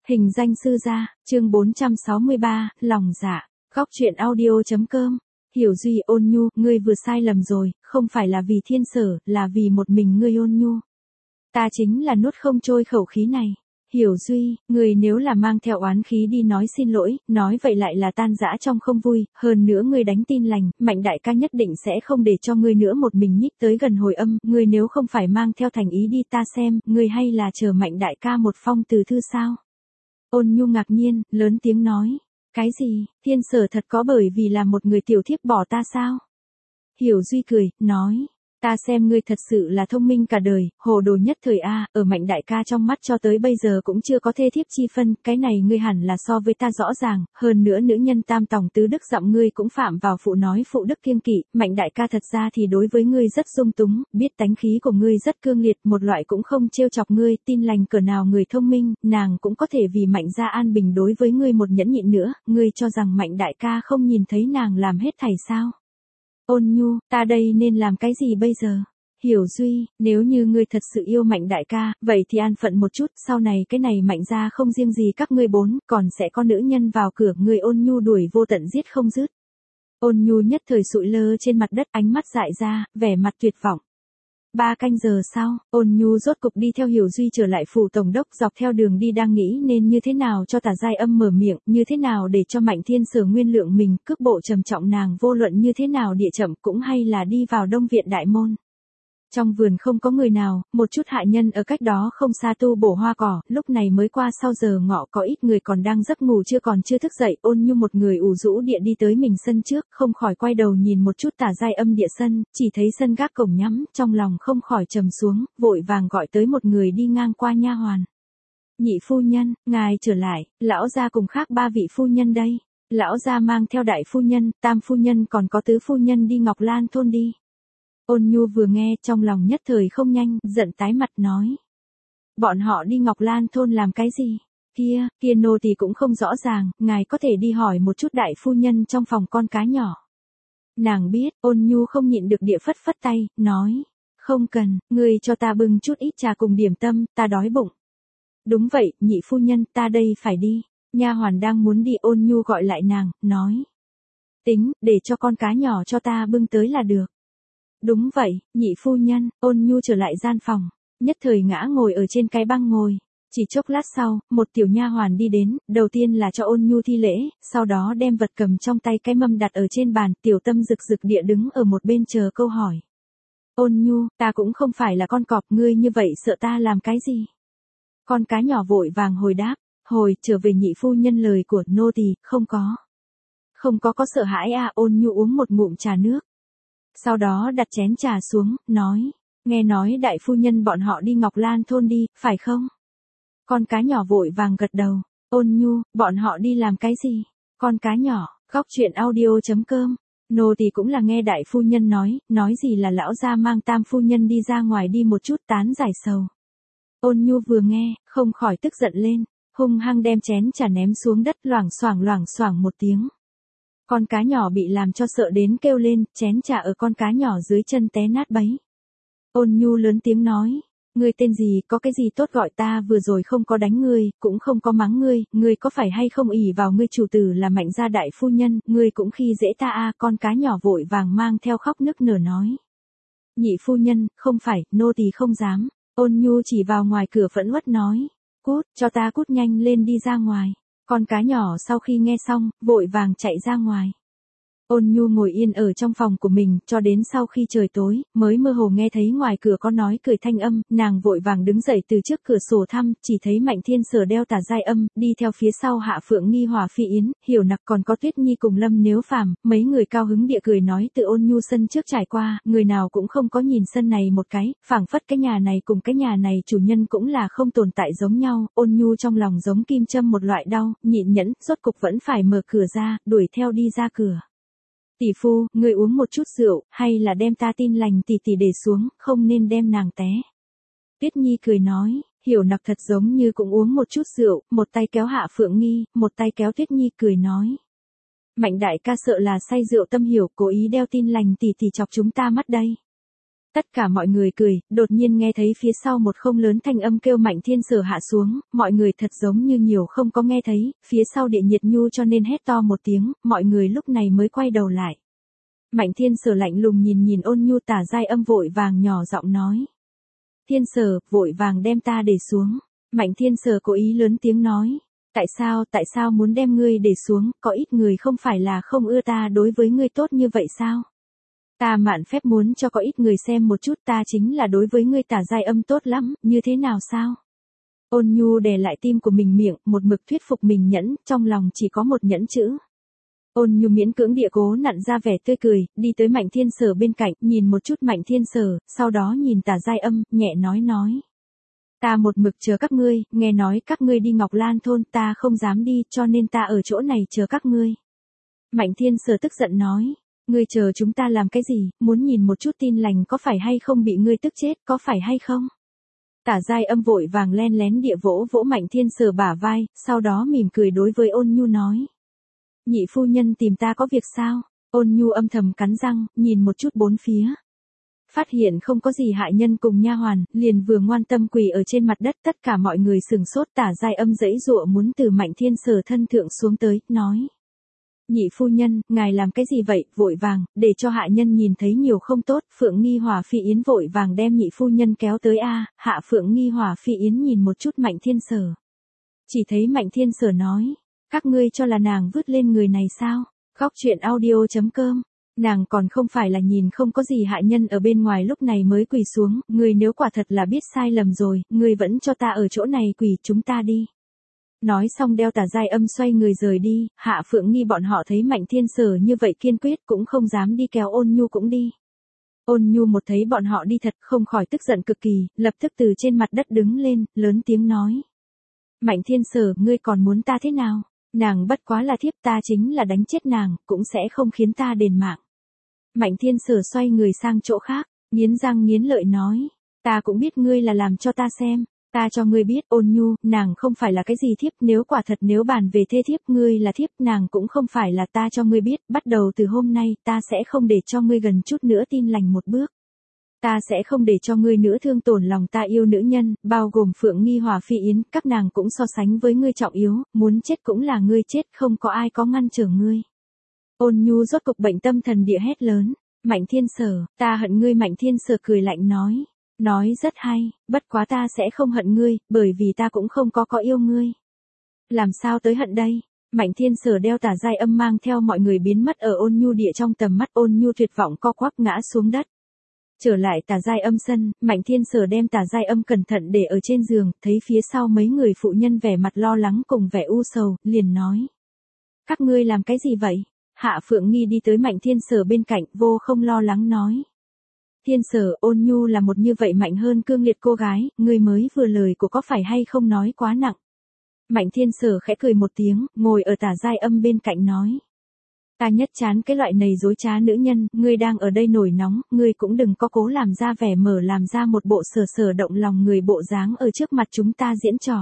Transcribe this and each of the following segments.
Hình danh sư gia, chương 463, lòng dạ, góc truyện audio.com. Hiểu Duy ôn nhu, ngươi vừa sai lầm rồi, không phải là vì Thiên Sở, là vì một mình ngươi ôn nhu. Ta chính là nuốt không trôi khẩu khí này. Hiểu Duy, ngươi nếu là mang theo oán khí đi nói xin lỗi, nói vậy lại là tan rã trong không vui, hơn nữa ngươi đánh tin lành, Mạnh đại ca nhất định sẽ không để cho ngươi nữa một mình nhích tới gần hồi âm, ngươi nếu không phải mang theo thành ý đi ta xem, ngươi hay là chờ Mạnh đại ca một phong từ thư sao? Ôn nhu ngạc nhiên, lớn tiếng nói. Cái gì, Thiên Sở thật có bởi vì là một người tiểu thiếp bỏ ta sao? Hiểu Duy cười, nói. Ta xem ngươi thật sự là thông minh cả đời, hồ đồ nhất thời A, ở Mạnh đại ca trong mắt cho tới bây giờ cũng chưa có thê thiếp chi phân, cái này ngươi hẳn là so với ta rõ ràng, hơn nữa nữ nhân tam tòng tứ đức giọng ngươi cũng phạm vào phụ nói phụ đức kiêng kỵ, Mạnh đại ca thật ra thì đối với ngươi rất dung túng, biết tánh khí của ngươi rất cương liệt, một loại cũng không trêu chọc ngươi, tin lành cỡ nào người thông minh, nàng cũng có thể vì Mạnh gia an bình đối với ngươi một nhẫn nhịn nữa, ngươi cho rằng Mạnh đại ca không nhìn thấy nàng làm hết thảy sao? Ôn nhu, ta đây nên làm cái gì bây giờ? Hiểu Duy, nếu như ngươi thật sự yêu Mạnh đại ca, vậy thì an phận một chút, sau này cái này Mạnh gia không riêng gì các ngươi bốn, còn sẽ có nữ nhân vào cửa, người ôn nhu đuổi vô tận giết không dứt. Ôn nhu nhất thời sụi lơ trên mặt đất, ánh mắt dại ra, vẻ mặt tuyệt vọng. 3 canh giờ sau, ôn nhu rốt cục đi theo Hiểu Duy trở lại phủ tổng đốc, dọc theo đường đi đang nghĩ nên như thế nào cho Tả Giai Âm mở miệng, như thế nào để cho Mạnh Thiên Sở nguyên lượng mình, cước bộ trầm trọng nàng vô luận như thế nào địa chậm cũng hay là đi vào Đông viện đại môn. Trong vườn không có người nào, một chút hạ nhân ở cách đó không xa tu bổ hoa cỏ, lúc này mới qua sau giờ ngọ có ít người còn đang giấc ngủ chưa thức dậy, ôn nhu một người ủ rũ địa đi tới mình sân trước, không khỏi quay đầu nhìn một chút Tả Giai Âm địa sân, chỉ thấy sân gác cổng nhắm, trong lòng không khỏi trầm xuống, vội vàng gọi tới một người đi ngang qua nha hoàn. Nhị phu nhân, ngài trở lại, lão gia cùng khác 3 vị phu nhân đây. Lão gia mang theo đại phu nhân, tam phu nhân còn có tứ phu nhân đi Ngọc Lan thôn đi. Ôn nhu vừa nghe trong lòng nhất thời không nhanh, giận tái mặt nói. Bọn họ đi Ngọc Lan thôn làm cái gì? Kia nô thì cũng không rõ ràng, ngài có thể đi hỏi một chút đại phu nhân trong phòng con cá nhỏ. Nàng biết, ôn nhu không nhịn được địa phất phất tay, nói. Không cần, ngươi cho ta bưng chút ít trà cùng điểm tâm, ta đói bụng. Đúng vậy, nhị phu nhân, ta đây phải đi. Nha hoàn đang muốn đi, ôn nhu gọi lại nàng, nói. Tính, để cho con cá nhỏ cho ta bưng tới là được. Đúng vậy, nhị phu nhân, ôn nhu trở lại gian phòng, nhất thời ngã ngồi ở trên cái băng ngồi. Chỉ chốc lát sau, một tiểu nha hoàn đi đến, đầu tiên là cho ôn nhu thi lễ, sau đó đem vật cầm trong tay cái mâm đặt ở trên bàn, tiểu tâm rực rực địa đứng ở một bên chờ câu hỏi. Ôn nhu, ta cũng không phải là con cọp, ngươi như vậy sợ ta làm cái gì? Con cá nhỏ vội vàng hồi đáp, hồi trở về nhị phu nhân lời của nô tỳ, không có. Không có sợ hãi à, ôn nhu uống một ngụm trà nước. Sau đó đặt chén trà xuống, nói, nghe nói đại phu nhân bọn họ đi Ngọc Lan thôn đi, phải không? Con cá nhỏ vội vàng gật đầu, ôn nhu, bọn họ đi làm cái gì? Con cá nhỏ, góc truyện audio.com, nô tỳ cũng là nghe đại phu nhân nói gì là lão gia mang tam phu nhân đi ra ngoài đi một chút tán giải sầu. Ôn nhu vừa nghe, không khỏi tức giận lên, hung hăng đem chén trà ném xuống đất loảng xoảng một tiếng. Con cá nhỏ bị làm cho sợ đến kêu lên, chén trà ở con cá nhỏ dưới chân té nát bấy. Ôn nhu lớn tiếng nói, ngươi tên gì, có cái gì tốt gọi ta, vừa rồi không có đánh ngươi, cũng không có mắng ngươi có phải hay không ỷ vào ngươi chủ tử là Mạnh gia đại phu nhân, ngươi cũng khi dễ ta à, con cá nhỏ vội vàng mang theo khóc nức nở nói. Nhị phu nhân, không phải, nô tỳ không dám, ôn nhu chỉ vào ngoài cửa phẫn uất nói, cút, cho ta cút nhanh lên đi ra ngoài. Con cá nhỏ sau khi nghe xong, vội vàng chạy ra ngoài. Ôn nhu ngồi yên ở trong phòng của mình, cho đến sau khi trời tối, mới mơ hồ nghe thấy ngoài cửa có nói cười thanh âm, nàng vội vàng đứng dậy từ trước cửa sổ thăm, chỉ thấy Mạnh Thiên Sở đeo Tả Giai Âm, đi theo phía sau Hạ Phượng Nghi Hòa Phi Yến, Hiểu Nặc còn có Tuyết Nhi cùng Lâm Nếu Phàm, mấy người cao hứng địa cười nói từ ôn nhu sân trước trải qua, người nào cũng không có nhìn sân này một cái, phảng phất cái nhà này cùng cái nhà này chủ nhân cũng là không tồn tại giống nhau, ôn nhu trong lòng giống kim châm một loại đau, nhịn nhẫn, rốt cục vẫn phải mở cửa ra, đuổi theo đi ra cửa. Tỷ phu, người uống một chút rượu, hay là đem ta tin lành tỷ tỷ để xuống, không nên đem nàng té. Tuyết Nhi cười nói, Hiểu Nặc thật giống như cũng uống một chút rượu, một tay kéo Hạ Phượng Nghi, một tay kéo Tuyết Nhi cười nói. Mạnh đại ca sợ là say rượu tâm hiểu, cố ý đeo tin lành tỷ tỷ chọc chúng ta mắt đây. Tất cả mọi người cười, đột nhiên nghe thấy phía sau một không lớn thanh âm kêu Mạnh Thiên Sở hạ xuống, mọi người thật giống như nhiều không có nghe thấy, phía sau Địa Nhiệt Nhu cho nên hét to một tiếng, mọi người lúc này mới quay đầu lại. Mạnh Thiên Sở lạnh lùng nhìn Ôn Nhu. Tả Giai Âm vội vàng nhỏ giọng nói. Thiên Sở, vội vàng đem ta để xuống. Mạnh Thiên Sở cố ý lớn tiếng nói. Tại sao muốn đem ngươi để xuống, có ít người không phải là không ưa ta đối với ngươi tốt như vậy sao? Ta mạn phép muốn cho có ít người xem một chút, ta chính là đối với ngươi Tả Giai Âm tốt lắm, như thế nào sao? Ôn Nhu đè lại tim của mình miệng, một mực thuyết phục mình nhẫn, trong lòng chỉ có một nhẫn chữ. Ôn Nhu miễn cưỡng địa cố nặn ra vẻ tươi cười, đi tới Mạnh Thiên Sở bên cạnh, nhìn một chút Mạnh Thiên Sở, sau đó nhìn Tả Giai Âm, nhẹ nói. Ta một mực chờ các ngươi, nghe nói các ngươi đi Ngọc Lan thôn, ta không dám đi, cho nên ta ở chỗ này chờ các ngươi. Mạnh Thiên Sở tức giận nói. Ngươi chờ chúng ta làm cái gì, muốn nhìn một chút tin lành có phải hay không bị ngươi tức chết, có phải hay không? Tả Giai Âm vội vàng len lén địa vỗ Mạnh Thiên Sở bả vai, sau đó mỉm cười đối với Ôn Nhu nói. Nhị phu nhân tìm ta có việc sao? Ôn Nhu âm thầm cắn răng, nhìn một chút bốn phía. Phát hiện không có gì hại nhân cùng nha hoàn, liền vừa ngoan tâm quỳ ở trên mặt đất, tất cả mọi người sừng sốt. Tả Giai Âm giãy giụa muốn từ Mạnh Thiên Sở thân thượng xuống tới, nói. Nhị phu nhân, ngài làm cái gì vậy, vội vàng, để cho hạ nhân nhìn thấy nhiều không tốt. Phượng Nghi Hòa Phi Yến vội vàng đem nhị phu nhân kéo tới hạ Phượng Nghi Hòa Phi Yến nhìn một chút Mạnh Thiên Sở. Chỉ thấy Mạnh Thiên Sở nói, các ngươi cho là nàng vứt lên người này sao? Góc truyện audio.com. Nàng còn không phải là nhìn không có gì hạ nhân ở bên ngoài lúc này mới quỳ xuống, ngươi nếu quả thật là biết sai lầm rồi, ngươi vẫn cho ta ở chỗ này quỳ, chúng ta đi. Nói xong đeo Tả Giai Âm xoay người rời đi, Hạ Phượng Nghi bọn họ thấy Mạnh Thiên Sở như vậy kiên quyết cũng không dám đi kéo Ôn Nhu cũng đi. Ôn Nhu một thấy bọn họ đi thật không khỏi tức giận cực kỳ, lập tức từ trên mặt đất đứng lên, lớn tiếng nói. Mạnh Thiên Sở, ngươi còn muốn ta thế nào? Nàng bất quá là thiếp, ta chính là đánh chết nàng, cũng sẽ không khiến ta đền mạng. Mạnh Thiên Sở xoay người sang chỗ khác, nghiến răng nghiến lợi nói. Ta cũng biết ngươi là làm cho ta xem. Ta cho ngươi biết, Ôn Nhu, nàng không phải là cái gì thiếp, nếu quả thật nếu bàn về thê thiếp ngươi là thiếp, nàng cũng không phải là. Ta cho ngươi biết, bắt đầu từ hôm nay, ta sẽ không để cho ngươi gần chút nữa tin lành một bước. Ta sẽ không để cho ngươi nữa thương tổn lòng ta yêu nữ nhân, bao gồm Phượng Nghi Hòa Phi Yến, các nàng cũng so sánh với ngươi trọng yếu, muốn chết cũng là ngươi chết, không có ai có ngăn trở ngươi. Ôn Nhu rốt cục bệnh tâm thần địa hét lớn, Mạnh Thiên Sở, ta hận ngươi. Mạnh Thiên Sở cười lạnh nói. Nói rất hay, bất quá ta sẽ không hận ngươi, bởi vì ta cũng không có yêu ngươi. Làm sao tới hận đây? Mạnh Thiên Sở đeo Tả Giai Âm mang theo mọi người biến mất ở Ôn Nhu địa trong tầm mắt. Ôn Nhu tuyệt vọng co quắp ngã xuống đất. Trở lại Tả Giai Âm sân, Mạnh Thiên Sở đem Tả Giai Âm cẩn thận để ở trên giường, thấy phía sau mấy người phụ nhân vẻ mặt lo lắng cùng vẻ u sầu, liền nói. Các ngươi làm cái gì vậy? Hạ Phượng Nghi đi tới Mạnh Thiên Sở bên cạnh, vô không lo lắng nói. Thiên Sở, Ôn Nhu là một như vậy mạnh hơn cương liệt cô gái, người mới vừa lời của có phải hay không nói quá nặng. Mạnh Thiên Sở khẽ cười một tiếng, ngồi ở Tả Giai Âm bên cạnh nói. Ta nhất chán cái loại này dối trá nữ nhân, ngươi đang ở đây nổi nóng, ngươi cũng đừng có cố làm ra vẻ mở làm ra một bộ sở động lòng người bộ dáng ở trước mặt chúng ta diễn trò.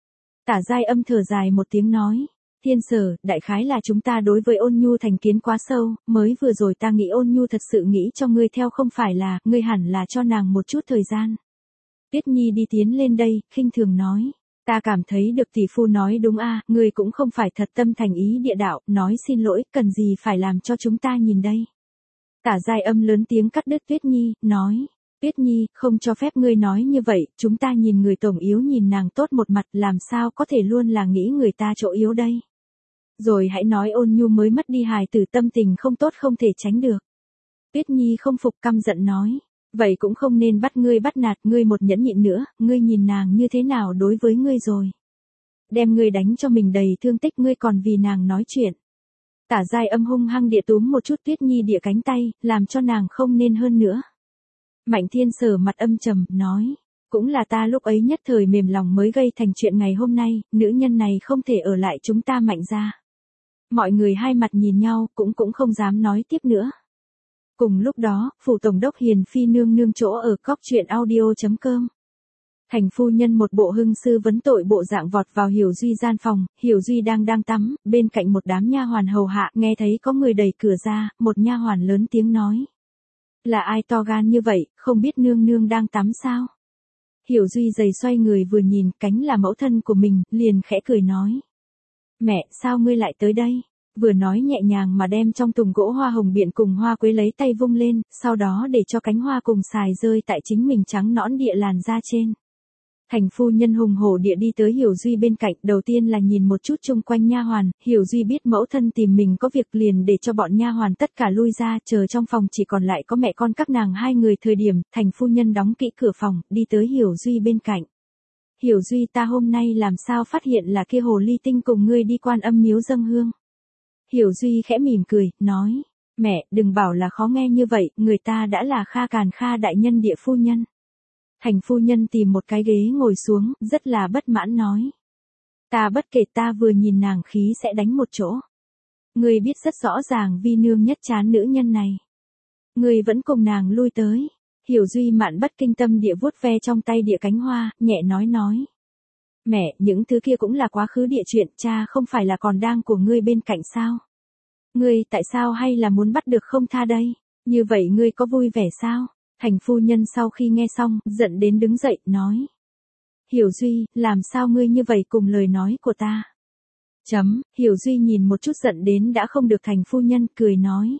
Tả Giai Âm thở dài một tiếng nói. Thiên Sở, đại khái là chúng ta đối với Ôn Nhu thành kiến quá sâu, mới vừa rồi ta nghĩ Ôn Nhu thật sự nghĩ cho ngươi theo không phải là, ngươi hẳn là cho nàng một chút thời gian. Tuyết Nhi đi tiến lên đây, khinh thường nói. Ta cảm thấy được tỷ phu nói đúng ngươi cũng không phải thật tâm thành ý địa đạo, nói xin lỗi, cần gì phải làm cho chúng ta nhìn đây. Tả Giai Âm lớn tiếng cắt đứt Tuyết Nhi, nói. Tuyết Nhi, không cho phép ngươi nói như vậy, chúng ta nhìn người tổng yếu nhìn nàng tốt một mặt, làm sao có thể luôn là nghĩ người ta chỗ yếu đây. Rồi hãy nói Ôn Nhu mới mất đi hài tử, tâm tình không tốt không thể tránh được. Tuyết Nhi không phục căm giận nói. Vậy cũng không nên bắt nạt ngươi một nhẫn nhịn nữa, ngươi nhìn nàng như thế nào đối với ngươi rồi. Đem ngươi đánh cho mình đầy thương tích, ngươi còn vì nàng nói chuyện. Tả Giai Âm hung hăng địa túm một chút Tuyết Nhi địa cánh tay, làm cho nàng không nên hơn nữa. Mạnh Thiên Sở mặt âm trầm, nói. Cũng là ta lúc ấy nhất thời mềm lòng mới gây thành chuyện ngày hôm nay, nữ nhân này không thể ở lại chúng ta Mạnh gia. Mọi người hai mặt nhìn nhau, cũng không dám nói tiếp nữa. Cùng lúc đó, phủ tổng đốc Hiền Phi nương nương chỗ ở góc truyện audio.com. Thành phu nhân một bộ hưng sư vấn tội bộ dạng vọt vào Hiểu Duy gian phòng, Hiểu Duy đang tắm, bên cạnh một đám nha hoàn hầu hạ, nghe thấy có người đẩy cửa ra, một nha hoàn lớn tiếng nói. Là ai to gan như vậy, không biết nương nương đang tắm sao? Hiểu Duy giày xoay người vừa nhìn cánh là mẫu thân của mình, liền khẽ cười nói. Mẹ, sao ngươi lại tới đây? Vừa nói nhẹ nhàng mà đem trong thùng gỗ hoa hồng biện cùng hoa quế lấy tay vung lên, sau đó để cho cánh hoa cùng xài rơi tại chính mình trắng nõn địa làn da trên. Thành phu nhân hùng hổ địa đi tới Hiểu Duy bên cạnh, đầu tiên là nhìn một chút chung quanh nha hoàn, Hiểu Duy biết mẫu thân tìm mình có việc liền để cho bọn nha hoàn tất cả lui ra, chờ trong phòng chỉ còn lại có mẹ con các nàng hai người thời điểm, thành phu nhân đóng kỹ cửa phòng, đi tới Hiểu Duy bên cạnh. Hiểu Duy, ta hôm nay làm sao phát hiện là kia hồ ly tinh cùng ngươi đi Quan Âm miếu dâng hương. Hiểu Duy khẽ mỉm cười, nói, mẹ, đừng bảo là khó nghe như vậy, người ta đã là Kha Càn Kha đại nhân địa phu nhân. Thành phu nhân tìm một cái ghế ngồi xuống, rất là bất mãn nói. Ta bất kể, ta vừa nhìn nàng khí sẽ đánh một chỗ. Ngươi biết rất rõ ràng vi nương nhất chán nữ nhân này. Ngươi vẫn cùng nàng lui tới. Hiểu Duy mạn bất kinh tâm địa vuốt ve trong tay địa cánh hoa, nhẹ nói. Mẹ, những thứ kia cũng là quá khứ địa chuyện, cha không phải là còn đang của ngươi bên cạnh sao? Ngươi tại sao hay là muốn bắt được không tha đây? Như vậy ngươi có vui vẻ sao? Thành phu nhân sau khi nghe xong, giận đến đứng dậy, nói. Hiểu Duy, làm sao ngươi như vậy cùng lời nói của ta? Hiểu Duy nhìn một chút giận đến đã không được thành phu nhân, cười nói.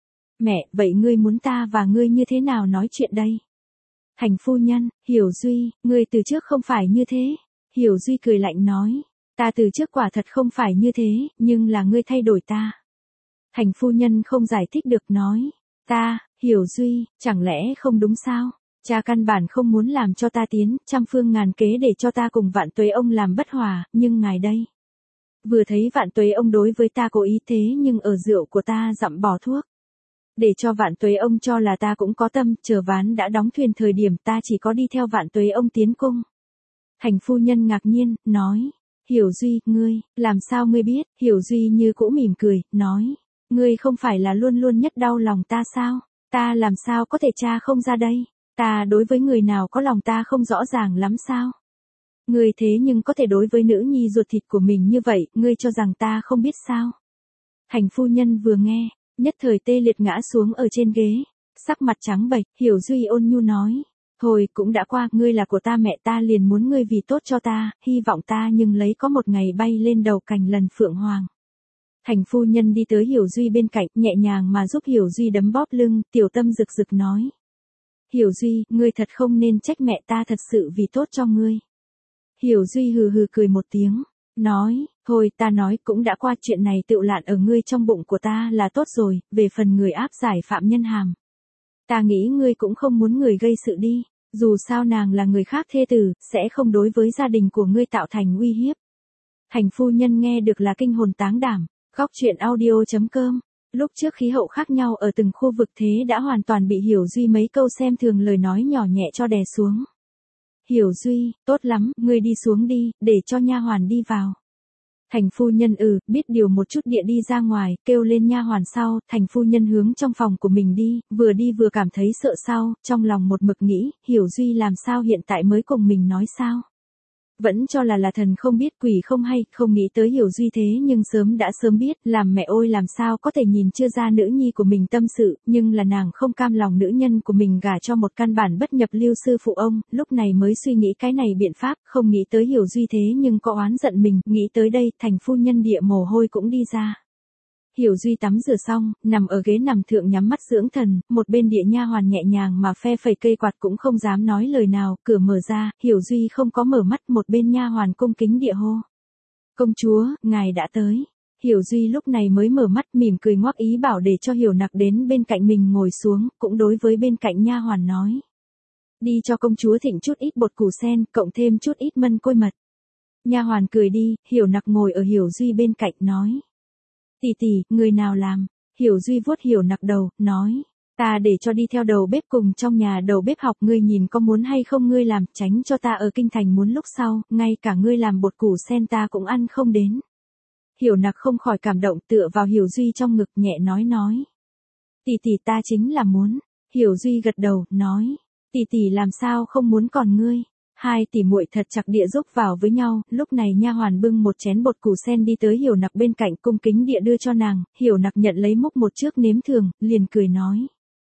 Mẹ, vậy ngươi muốn ta và ngươi như thế nào nói chuyện đây? Thành phu nhân, Hiểu Duy, ngươi từ trước không phải như thế. Hiểu Duy cười lạnh nói. Ta từ trước quả thật không phải như thế, nhưng là ngươi thay đổi ta. Thành phu nhân không giải thích được nói. Ta, Hiểu Duy, chẳng lẽ không đúng sao? Cha căn bản không muốn làm cho ta tiến, trăm phương ngàn kế để cho ta cùng Vạn Tuế ông làm bất hòa, nhưng ngài đây. Vừa thấy Vạn Tuế ông đối với ta cố ý thế nhưng ở rượu của ta dặm bỏ thuốc. Để cho Vạn Tuế ông cho là ta cũng có tâm, chờ ván đã đóng thuyền thời điểm ta chỉ có đi theo Vạn Tuế ông tiến cung. Thành phu nhân ngạc nhiên, nói. Hiểu Duy, ngươi, làm sao ngươi biết? Hiểu Duy như cũ mỉm cười, nói. Ngươi không phải là luôn luôn nhất đau lòng ta sao? Ta làm sao có thể tra không ra đây? Ta đối với người nào có lòng ta không rõ ràng lắm sao? Ngươi thế nhưng có thể đối với nữ nhi ruột thịt của mình như vậy, ngươi cho rằng ta không biết sao? Thành phu nhân vừa nghe, nhất thời tê liệt ngã xuống ở trên ghế, sắc mặt trắng bệch. Hiểu Duy ôn nhu nói. Thôi cũng đã qua, ngươi là của ta, mẹ ta liền muốn ngươi vì tốt cho ta, hy vọng ta nhưng lấy có một ngày bay lên đầu cành lần phượng hoàng. Thành phu nhân đi tới Hiểu Duy bên cạnh, nhẹ nhàng mà giúp Hiểu Duy đấm bóp lưng, tiểu tâm rực rực nói. Hiểu Duy, ngươi thật không nên trách mẹ, ta thật sự vì tốt cho ngươi. Hiểu Duy hừ hừ cười một tiếng, nói, thôi ta nói cũng đã qua, chuyện này tựu lạn ở ngươi trong bụng của ta là tốt rồi, về phần người áp giải phạm nhân hàm. Ta nghĩ ngươi cũng không muốn người gây sự đi, dù sao nàng là người khác thê tử, sẽ không đối với gia đình của ngươi tạo thành uy hiếp. Thành phu nhân nghe được là kinh hồn táng đảm. Góc truyện audio.com. Lúc trước khí hậu khác nhau ở từng khu vực thế đã hoàn toàn bị Hiểu Duy mấy câu xem thường lời nói nhỏ nhẹ cho đè xuống. Hiểu Duy, tốt lắm, ngươi đi xuống đi, để cho nha hoàn đi vào. Thành phu nhân biết điều một chút địa đi ra ngoài, kêu lên nha hoàn sau, thành phu nhân hướng trong phòng của mình đi vừa cảm thấy sợ sau, trong lòng một mực nghĩ, Hiểu Duy làm sao hiện tại mới cùng mình nói sao. Vẫn cho là thần không biết quỷ không hay, không nghĩ tới Hiểu Duy thế nhưng sớm biết, làm mẹ ôi làm sao có thể nhìn chưa ra nữ nhi của mình tâm sự, nhưng là nàng không cam lòng nữ nhân của mình gả cho một căn bản bất nhập lưu sư phụ ông, lúc này mới suy nghĩ cái này biện pháp, không nghĩ tới Hiểu Duy thế nhưng có oán giận mình, nghĩ tới đây, thành phu nhân địa mồ hôi cũng đi ra. Hiểu Duy tắm rửa xong, nằm ở ghế nằm thượng nhắm mắt dưỡng thần, một bên địa nha hoàn nhẹ nhàng mà phe phẩy cây quạt cũng không dám nói lời nào, cửa mở ra, Hiểu Duy không có mở mắt, một bên nha hoàn cung kính địa hô. Công chúa, ngài đã tới. Hiểu Duy lúc này mới mở mắt mỉm cười ngoắc ý bảo để cho Hiểu Nặc đến bên cạnh mình ngồi xuống, cũng đối với bên cạnh nha hoàn nói. Đi cho công chúa thịnh chút ít bột củ sen, cộng thêm chút ít mân côi mật. Nha hoàn cười đi, Hiểu Nặc ngồi ở Hiểu Duy bên cạnh nói. Tỷ tỷ, người nào làm? Hiểu Duy vuốt Hiểu Nặc đầu, nói. Ta để cho đi theo đầu bếp cùng trong nhà đầu bếp học, ngươi nhìn có muốn hay không ngươi làm, tránh cho ta ở kinh thành muốn lúc sau, ngay cả ngươi làm bột củ sen ta cũng ăn không đến. Hiểu Nặc không khỏi cảm động tựa vào Hiểu Duy trong ngực nhẹ nói. Tỷ tỷ ta chính là muốn. Hiểu Duy gật đầu, nói. Tỷ tỷ làm sao không muốn còn ngươi. Hai tỷ muội thật chặt địa giúp vào với nhau, lúc này nha hoàn bưng một chén bột củ sen đi tới Hiểu Nặc bên cạnh cung kính địa đưa cho nàng, Hiểu Nặc nhận lấy múc một trước nếm thường, liền cười nói.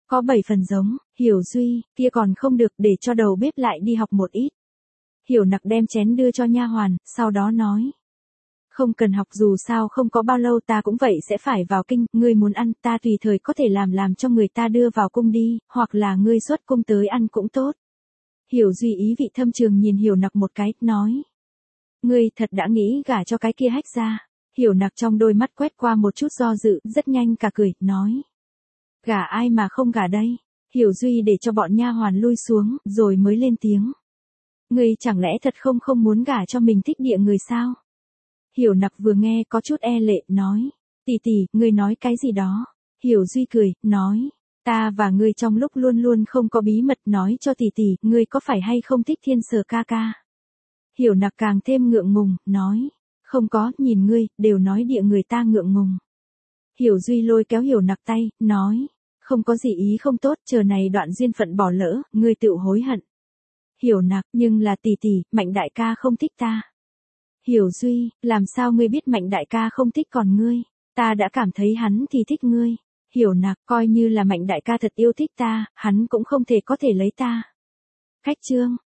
Có 7 phần giống, Hiểu Duy, kia còn không được, để cho đầu bếp lại đi học một ít. Hiểu Nặc đem chén đưa cho nha hoàn, sau đó nói. Không cần học, dù sao không có bao lâu ta cũng vậy sẽ phải vào kinh, ngươi muốn ăn ta tùy thời có thể làm cho người ta đưa vào cung đi, hoặc là ngươi xuất cung tới ăn cũng tốt. Hiểu Duy ý vị thâm trường nhìn Hiểu Nặc một cái, nói. Ngươi thật đã nghĩ gả cho cái kia hách ra. Hiểu Nặc trong đôi mắt quét qua một chút do dự, rất nhanh cả cười, nói. Gả ai mà không gả đây? Hiểu Duy để cho bọn nha hoàn lui xuống, rồi mới lên tiếng. Ngươi chẳng lẽ thật không muốn gả cho mình thích địa người sao? Hiểu Nặc vừa nghe có chút e lệ, nói. Tỷ tỷ, ngươi nói cái gì đó? Hiểu Duy cười, nói. Ta và ngươi trong lúc luôn luôn không có bí mật, nói cho tỷ tỷ, ngươi có phải hay không thích Thiên Sở ca ca? Hiểu Nặc càng thêm ngượng ngùng, nói. Không có, nhìn ngươi, đều nói địa người ta ngượng ngùng. Hiểu Duy lôi kéo Hiểu Nặc tay, nói. Không có gì ý không tốt, chờ này đoạn duyên phận bỏ lỡ, ngươi tự hối hận. Hiểu Nặc, nhưng là tỷ tỷ, Mạnh đại ca không thích ta. Hiểu Duy, làm sao ngươi biết Mạnh đại ca không thích còn ngươi? Ta đã cảm thấy hắn thì thích ngươi. Hiểu Nặc, coi như là Mạnh đại ca thật yêu thích ta, hắn cũng không thể có thể lấy ta. Cách chương.